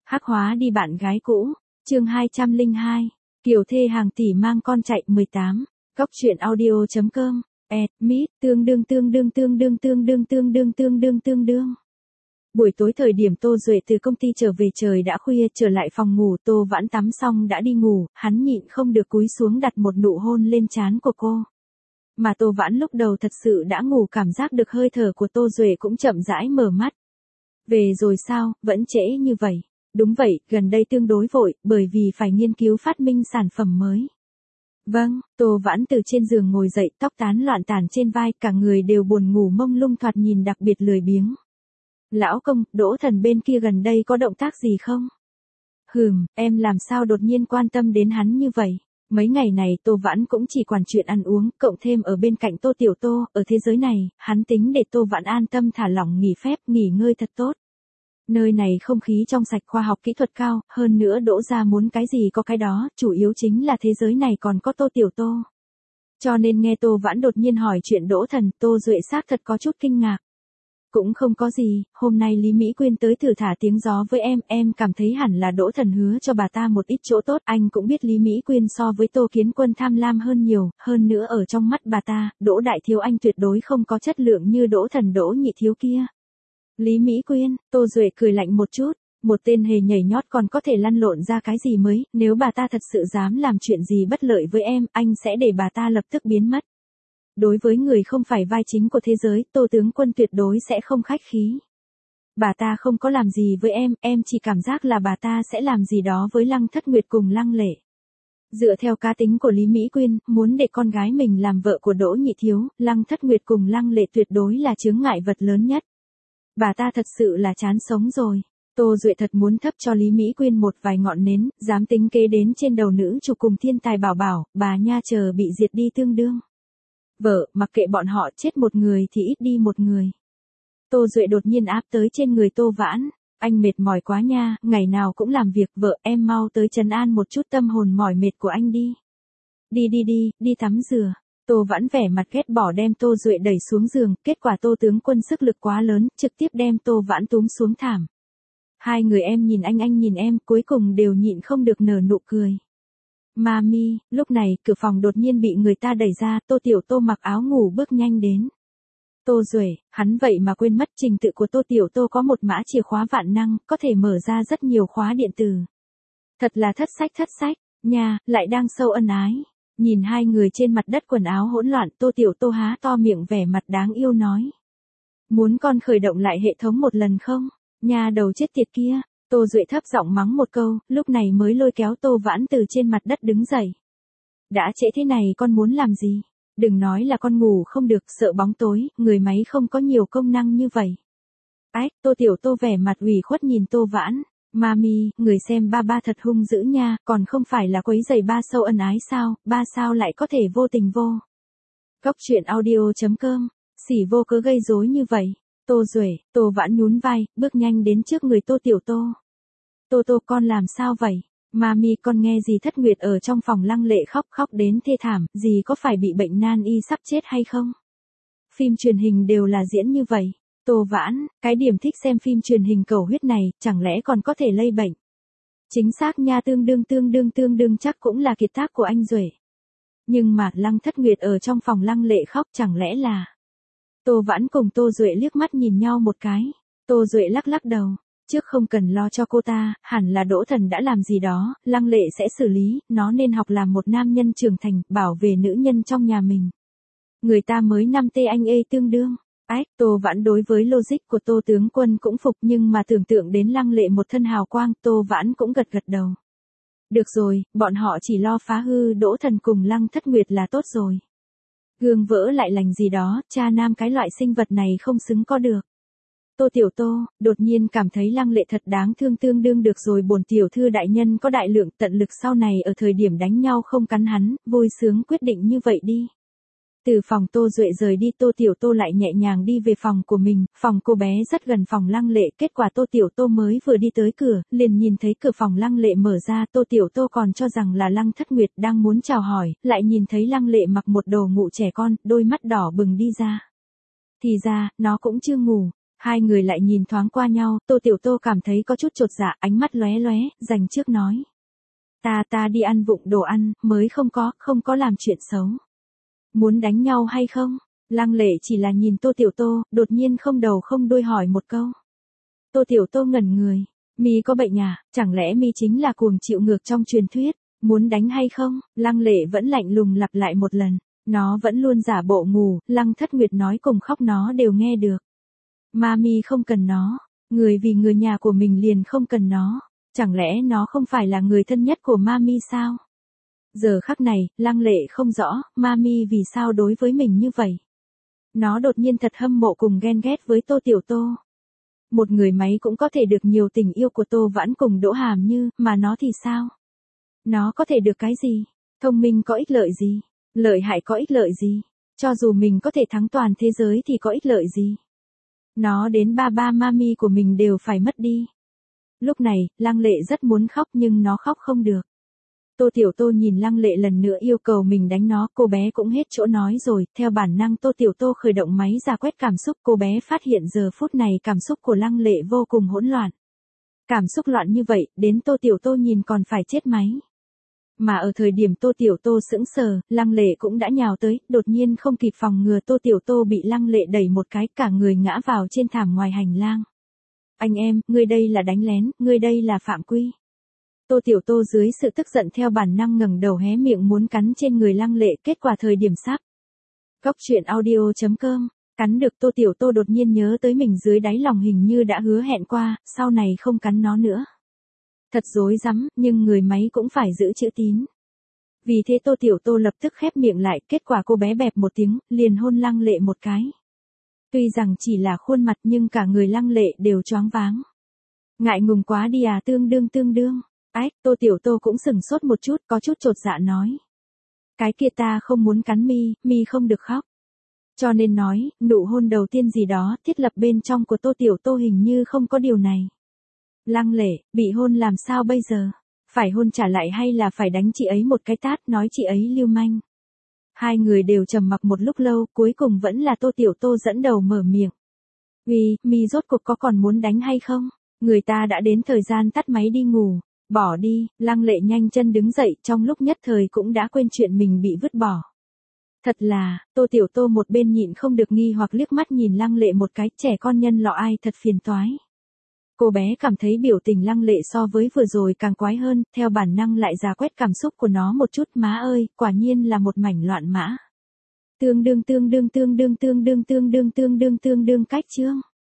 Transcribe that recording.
Hắc hóa đi bạn gái cũ, chương 202, Kiều thê hàng tỷ mang con chạy 18, góc truyện audio.com, mít, tương đương. Buổi tối thời điểm Tô Duệ từ công ty trở về trời đã khuya trở lại phòng ngủ Tô Vãn tắm xong đã đi ngủ, hắn nhịn không được cúi xuống đặt một nụ hôn lên trán của cô. Mà Tô Vãn lúc đầu thật sự đã ngủ cảm giác được hơi thở của Tô Duệ cũng chậm rãi mở mắt. Về rồi sao, vẫn trễ như vậy. Đúng vậy, gần đây tương đối vội, bởi vì phải nghiên cứu phát minh sản phẩm mới. Vâng, Tô Vãn từ trên giường ngồi dậy, tóc tán loạn tản trên vai, cả người đều buồn ngủ mông lung thoạt nhìn đặc biệt lười biếng. Lão công, Đỗ Thần bên kia gần đây có động tác gì không? Em làm sao đột nhiên quan tâm đến hắn như vậy? Mấy ngày này Tô Vãn cũng chỉ quản chuyện ăn uống, cộng thêm ở bên cạnh Tô Tiểu Tô, ở thế giới này, hắn tính để Tô Vãn an tâm thả lỏng nghỉ phép, nghỉ ngơi thật tốt. Nơi này không khí trong sạch khoa học kỹ thuật cao, hơn nữa Đỗ gia muốn cái gì có cái đó, chủ yếu chính là thế giới này còn có Tô Tiểu Tô. Cho nên nghe Tô Vãn đột nhiên hỏi chuyện Đỗ Thần, Tô Duệ xác thật có chút kinh ngạc. Cũng không có gì, hôm nay Lý Mỹ Quyên tới thử thả tiếng gió với em cảm thấy hẳn là Đỗ Thần hứa cho bà ta một ít chỗ tốt, anh cũng biết Lý Mỹ Quyên so với Tô Kiến Quân tham lam hơn nhiều, hơn nữa ở trong mắt bà ta, Đỗ Đại Thiếu anh tuyệt đối không có chất lượng như Đỗ Thần Đỗ Nhị Thiếu kia. Lý Mỹ Quyên, Tô Duệ cười lạnh một chút, một tên hề nhảy nhót còn có thể lăn lộn ra cái gì mới, nếu bà ta thật sự dám làm chuyện gì bất lợi với em, anh sẽ để bà ta lập tức biến mất. Đối với người không phải vai chính của thế giới, Tô tướng quân tuyệt đối sẽ không khách khí. Bà ta không có làm gì với em chỉ cảm giác là bà ta sẽ làm gì đó với Lăng Thất Nguyệt cùng Lăng Lệ. Dựa theo cá tính của Lý Mỹ Quyên, muốn để con gái mình làm vợ của Đỗ Nhị Thiếu, Lăng Thất Nguyệt cùng Lăng Lệ tuyệt đối là chướng ngại vật lớn nhất. Bà ta thật sự là chán sống rồi. Tô Duệ thật muốn thấp cho Lý Mỹ Quyên một vài ngọn nến, dám tính kế đến trên đầu nữ chủ cùng thiên tài bảo bảo, bà nha chờ bị diệt đi tương đương. Vợ, mặc kệ bọn họ chết một người thì ít đi một người. Tô Duệ đột nhiên áp tới trên người Tô Vãn. Anh mệt mỏi quá nha, ngày nào cũng làm việc, vợ em mau tới trấn an một chút tâm hồn mỏi mệt của anh đi. Đi tắm rửa. Tô Vãn vẻ mặt ghét bỏ đem Tô Duệ đẩy xuống giường, kết quả Tô tướng quân sức lực quá lớn, trực tiếp đem Tô Vãn túm xuống thảm. Hai người em nhìn anh nhìn em, cuối cùng đều nhịn không được nở nụ cười. Mami, lúc này, cửa phòng đột nhiên bị người ta đẩy ra, Tô Tiểu Tô mặc áo ngủ bước nhanh đến. Tô Duệ, hắn vậy mà quên mất trình tự của Tô Tiểu Tô có một mã chìa khóa vạn năng, có thể mở ra rất nhiều khóa điện tử. Thật là thất sách, nha, lại đang sâu ân ái. Nhìn hai người trên mặt đất quần áo hỗn loạn, Tô Tiểu Tô há to miệng vẻ mặt đáng yêu nói. Muốn con khởi động lại hệ thống một lần không? Nha đầu chết tiệt kia. Tô Duệ thấp giọng mắng một câu, lúc này mới lôi kéo Tô Vãn từ trên mặt đất đứng dậy. Đã trễ thế này con muốn làm gì? Đừng nói là con ngủ không được, sợ bóng tối, người máy không có nhiều công năng như vậy. Tô Tiểu Tô vẻ mặt ủy khuất nhìn Tô Vãn. Mami, người xem ba thật hung dữ nha, còn không phải là quấy rầy ba sâu ân ái sao, ba sao lại có thể vô tình vô. Góc truyện audio.com, xỉ vô cớ gây rối như vậy. Tô Duệ, Tô Vãn nhún vai, bước nhanh đến trước người Tô Tiểu Tô. Tô con làm sao vậy? Mami con nghe gì Thất Nguyệt ở trong phòng Lăng Lệ khóc đến thê thảm, gì có phải bị bệnh nan y sắp chết hay không? Phim truyền hình đều là diễn như vậy. Tô Vãn, cái điểm thích xem phim truyền hình cầu huyết này, chẳng lẽ còn có thể lây bệnh? Chính xác nha, tương đương chắc cũng là kiệt tác của anh Duệ. Nhưng mà Lăng Thất Nguyệt ở trong phòng Lăng Lệ khóc chẳng lẽ là... Tô Vãn cùng Tô Duệ liếc mắt nhìn nhau một cái. Tô Duệ lắc đầu. Trước không cần lo cho cô ta, hẳn là Đỗ Thần đã làm gì đó, Lăng Lệ sẽ xử lý, nó nên học làm một nam nhân trưởng thành, bảo vệ nữ nhân trong nhà mình. Người ta mới 5T anh tương đương. Tô Vãn đối với logic của Tô tướng quân cũng phục, nhưng mà tưởng tượng đến Lăng Lệ một thân hào quang, Tô Vãn cũng gật đầu. Được rồi, bọn họ chỉ lo phá hư Đỗ Thần cùng Lăng Thất Nguyệt là tốt rồi. Gương vỡ lại lành gì đó, cha nam cái loại sinh vật này không xứng có được. Tô Tiểu Tô, đột nhiên cảm thấy Lăng Lệ thật đáng thương, tương đương được rồi, bổn tiểu thư đại nhân có đại lượng tận lực, sau này ở thời điểm đánh nhau không cắn hắn, vui sướng quyết định như vậy đi. Từ phòng Tô Duệ rời đi, Tô Tiểu Tô lại nhẹ nhàng đi về phòng của mình, phòng cô bé rất gần phòng Lăng Lệ, kết quả Tô Tiểu Tô mới vừa đi tới cửa, liền nhìn thấy cửa phòng Lăng Lệ mở ra, Tô Tiểu Tô còn cho rằng là Lăng Thất Nguyệt đang muốn chào hỏi, lại nhìn thấy Lăng Lệ mặc một đồ ngủ trẻ con, đôi mắt đỏ bừng đi ra. Thì ra, nó cũng chưa ngủ. Hai người lại nhìn thoáng qua nhau, Tô Tiểu Tô cảm thấy có chút chột dạ, ánh mắt lóe lóe, dành trước nói. Ta đi ăn vụng đồ ăn, mới không có làm chuyện xấu. Muốn đánh nhau hay không? Lăng Lệ chỉ là nhìn Tô Tiểu Tô, đột nhiên không đầu không đuôi hỏi một câu. Tô Tiểu Tô ngẩn người. Mi có bệnh à, chẳng lẽ Mi chính là cuồng chịu ngược trong truyền thuyết, muốn đánh hay không? Lăng Lệ vẫn lạnh lùng lặp lại một lần, nó vẫn luôn giả bộ ngủ, Lăng Thất Nguyệt nói cùng khóc nó đều nghe được. Mami không cần nó, người vì người nhà của mình liền không cần nó, chẳng lẽ nó không phải là người thân nhất của Mami sao? Giờ khắc này, Lăng Lệ không rõ, Mami vì sao đối với mình như vậy. Nó đột nhiên thật hâm mộ cùng ghen ghét với Tô Tiểu Tô. Một người máy cũng có thể được nhiều tình yêu của Tô Vãn cùng Đỗ Hàm Như, mà nó thì sao? Nó có thể được cái gì? Thông minh có ích lợi gì? Lợi hại có ích lợi gì? Cho dù mình có thể thắng toàn thế giới thì có ích lợi gì? Nó đến ba mami của mình đều phải mất đi. Lúc này, Lăng Lệ rất muốn khóc nhưng nó khóc không được. Tô Tiểu Tô nhìn Lăng Lệ lần nữa yêu cầu mình đánh nó, cô bé cũng hết chỗ nói rồi, theo bản năng Tô Tiểu Tô khởi động máy ra quét cảm xúc, cô bé phát hiện giờ phút này cảm xúc của Lăng Lệ vô cùng hỗn loạn. Cảm xúc loạn như vậy, đến Tô Tiểu Tô nhìn còn phải chết máy. Mà ở thời điểm Tô Tiểu Tô sững sờ, Lăng Lệ cũng đã nhào tới, đột nhiên không kịp phòng ngừa Tô Tiểu Tô bị Lăng Lệ đẩy một cái, cả người ngã vào trên thảm ngoài hành lang. Anh em, ngươi đây là đánh lén, ngươi đây là phạm quy. Tô Tiểu Tô dưới sự tức giận theo bản năng ngẩng đầu hé miệng muốn cắn trên người Lăng Lệ, kết quả thời điểm sắp. Cóc truyện audio.com, cắn được Tô Tiểu Tô đột nhiên nhớ tới mình dưới đáy lòng hình như đã hứa hẹn qua, sau này không cắn nó nữa. Thật rối rắm, nhưng người máy cũng phải giữ chữ tín. Vì thế Tô Tiểu Tô lập tức khép miệng lại, kết quả cô bé bẹp một tiếng, liền hôn Lăng Lệ một cái. Tuy rằng chỉ là khuôn mặt nhưng cả người Lăng Lệ đều choáng váng. Ngại ngùng quá đi à, tương đương. Ách, Tô Tiểu Tô cũng sừng sốt một chút, có chút chột dạ nói. Cái kia ta không muốn cắn Mi không được khóc. Cho nên nói, nụ hôn đầu tiên gì đó, thiết lập bên trong của Tô Tiểu Tô hình như không có điều này. Lăng Lệ, bị hôn làm sao bây giờ? Phải hôn trả lại hay là phải đánh chị ấy một cái tát, nói chị ấy lưu manh? Hai người đều trầm mặc một lúc lâu, cuối cùng vẫn là Tô Tiểu Tô dẫn đầu mở miệng. Mi rốt cuộc có còn muốn đánh hay không? Người ta đã đến thời gian tắt máy đi ngủ. Bỏ đi, Lăng Lệ nhanh chân đứng dậy, trong lúc nhất thời cũng đã quên chuyện mình bị vứt bỏ. Thật là, Tô Tiểu Tô một bên nhịn không được nghi hoặc liếc mắt nhìn Lăng Lệ một cái, trẻ con nhân lọ ai thật phiền toái. Cô bé cảm thấy biểu tình Lăng Lệ so với vừa rồi càng quái hơn, theo bản năng lại rà quét cảm xúc của nó một chút, má ơi, quả nhiên là một mảnh loạn mã. Tương đương cách chương.